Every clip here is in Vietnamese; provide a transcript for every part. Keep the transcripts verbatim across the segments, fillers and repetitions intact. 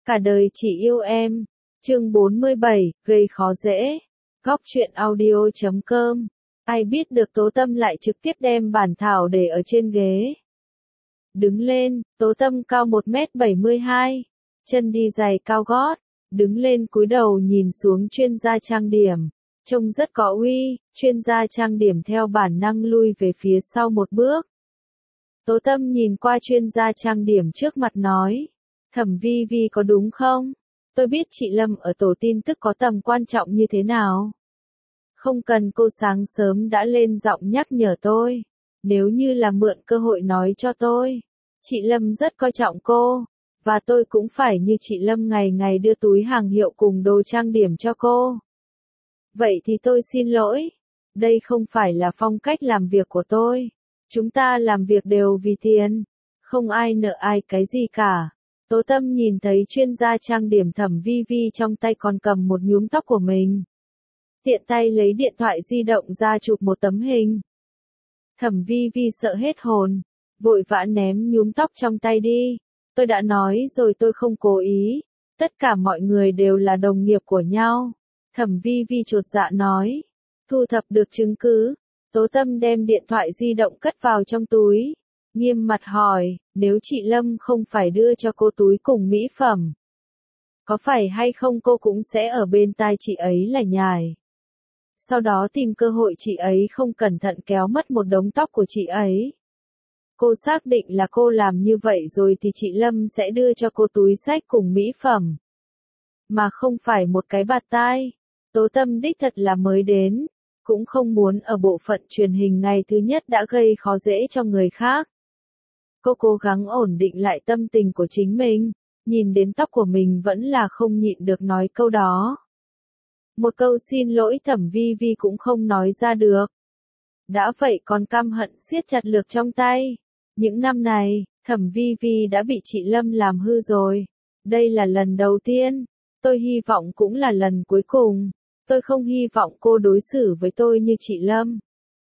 Cả đời chỉ yêu em. Chương bốn mươi bảy, gây khó dễ. Góc truyện audio chấm com. Ai biết được Tố Tâm lại trực tiếp đem bản thảo để ở trên ghế. Đứng lên, Tố Tâm cao một mét bảy mươi hai, chân đi giày cao gót, đứng lên cúi đầu nhìn xuống chuyên gia trang điểm, trông rất có uy. Chuyên gia trang điểm theo bản năng lui về phía sau một bước. Tố Tâm nhìn qua chuyên gia trang điểm trước mặt nói, Thẩm Vi Vi có đúng không? Tôi biết chị Lâm ở tổ tin tức có tầm quan trọng như thế nào. Không cần cô sáng sớm đã lên giọng nhắc nhở tôi. Nếu như là mượn cơ hội nói cho tôi. Chị Lâm rất coi trọng cô. Và tôi cũng phải như chị Lâm ngày ngày đưa túi hàng hiệu cùng đồ trang điểm cho cô. Vậy thì tôi xin lỗi. Đây không phải là phong cách làm việc của tôi. Chúng ta làm việc đều vì tiền. Không ai nợ ai cái gì cả. Tố Tâm nhìn thấy chuyên gia trang điểm Thẩm Vi Vi trong tay còn cầm một nhúm tóc của mình. Tiện tay lấy điện thoại di động ra chụp một tấm hình. Thẩm Vi Vi sợ hết hồn, vội vã ném nhúm tóc trong tay đi. Tôi đã nói rồi tôi không cố ý. Tất cả mọi người đều là đồng nghiệp của nhau. Thẩm Vi Vi chột dạ nói. Thu thập được chứng cứ. Tố Tâm đem điện thoại di động cất vào trong túi. Nghiêm mặt hỏi, nếu chị Lâm không phải đưa cho cô túi cùng mỹ phẩm. Có phải hay không cô cũng sẽ ở bên tai chị ấy lải nhải. Sau đó tìm cơ hội chị ấy không cẩn thận kéo mất một đống tóc của chị ấy. Cô xác định là cô làm như vậy rồi thì chị Lâm sẽ đưa cho cô túi xách cùng mỹ phẩm. Mà không phải một cái bạt tai. Tố Tâm đích thật là mới đến. Cũng không muốn ở bộ phận truyền hình ngày thứ nhất đã gây khó dễ cho người khác. Cô cố gắng ổn định lại tâm tình của chính mình, nhìn đến tóc của mình vẫn là không nhịn được nói câu đó. Một câu xin lỗi Thẩm Vi Vi cũng không nói ra được. Đã vậy còn căm hận siết chặt lược trong tay. Những năm này, Thẩm Vi Vi đã bị chị Lâm làm hư rồi. Đây là lần đầu tiên. Tôi hy vọng cũng là lần cuối cùng. Tôi không hy vọng cô đối xử với tôi như chị Lâm.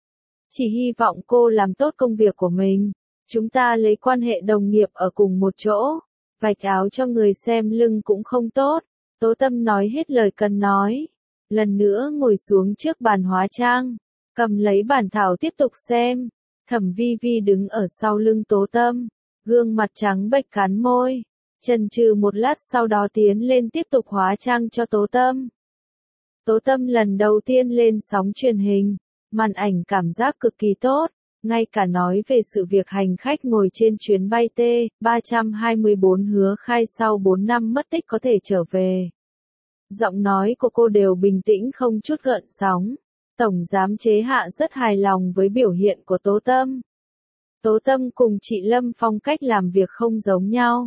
Chỉ hy vọng cô làm tốt công việc của mình. Chúng ta lấy quan hệ đồng nghiệp ở cùng một chỗ. Vạch áo cho người xem lưng cũng không tốt. Tố Tâm nói hết lời cần nói. Lần nữa ngồi xuống trước bàn hóa trang. Cầm lấy bản thảo tiếp tục xem. Thẩm Vi Vi đứng ở sau lưng Tố Tâm. Gương mặt trắng bệch cắn môi. Chần chừ một lát sau đó tiến lên tiếp tục hóa trang cho Tố Tâm. Tố Tâm lần đầu tiên lên sóng truyền hình. Màn ảnh cảm giác cực kỳ tốt. Ngay cả nói về sự việc hành khách ngồi trên chuyến bay T ba hai bốn hứa khai sau bốn năm mất tích có thể trở về. Giọng nói của cô đều bình tĩnh không chút gợn sóng. Tổng giám chế Hạ rất hài lòng với biểu hiện của Tố Tâm. Tố Tâm cùng chị Lâm phong cách làm việc không giống nhau.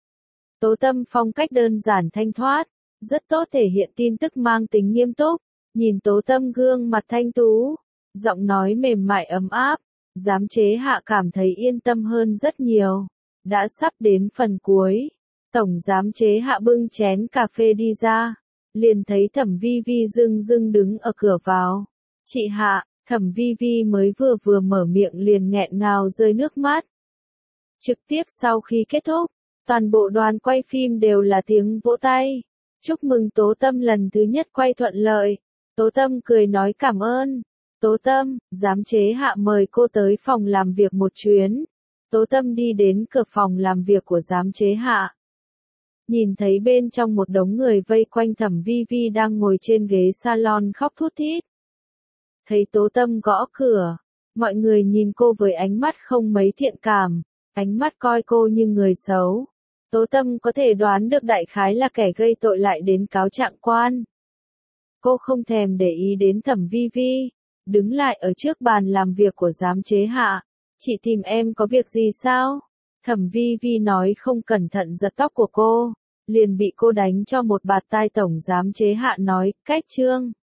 Tố Tâm phong cách đơn giản thanh thoát, rất tốt thể hiện tin tức mang tính nghiêm túc. Nhìn Tố Tâm gương mặt thanh tú, giọng nói mềm mại ấm áp. Giám chế Hạ cảm thấy yên tâm hơn rất nhiều. Đã sắp đến phần cuối. Tổng giám chế Hạ bưng chén cà phê đi ra. Liền thấy Thẩm Vi Vi dưng dưng đứng ở cửa vào. Chị Hạ, Thẩm Vi Vi mới vừa vừa mở miệng liền nghẹn ngào rơi nước mắt. Trực tiếp sau khi kết thúc, toàn bộ đoàn quay phim đều là tiếng vỗ tay. Chúc mừng Tố Tâm lần thứ nhất quay thuận lợi. Tố Tâm cười nói cảm ơn. Tố Tâm, giám chế Hạ mời cô tới phòng làm việc một chuyến. Tố Tâm đi đến cửa phòng làm việc của giám chế Hạ. Nhìn thấy bên trong một đống người vây quanh Thẩm Vi Vi đang ngồi trên ghế salon khóc thút thít. Thấy Tố Tâm gõ cửa, mọi người nhìn cô với ánh mắt không mấy thiện cảm, ánh mắt coi cô như người xấu. Tố Tâm có thể đoán được đại khái là kẻ gây tội lại đến cáo trạng quan. Cô không thèm để ý đến Thẩm Vi Vi. Đứng lại ở trước bàn làm việc của giám chế Hạ. Chị tìm em có việc gì sao? Thẩm Vi Vi nói không cẩn thận giật tóc của cô. Liền bị cô đánh cho một bạt tai. Tổng giám chế Hạ nói, cách Trương.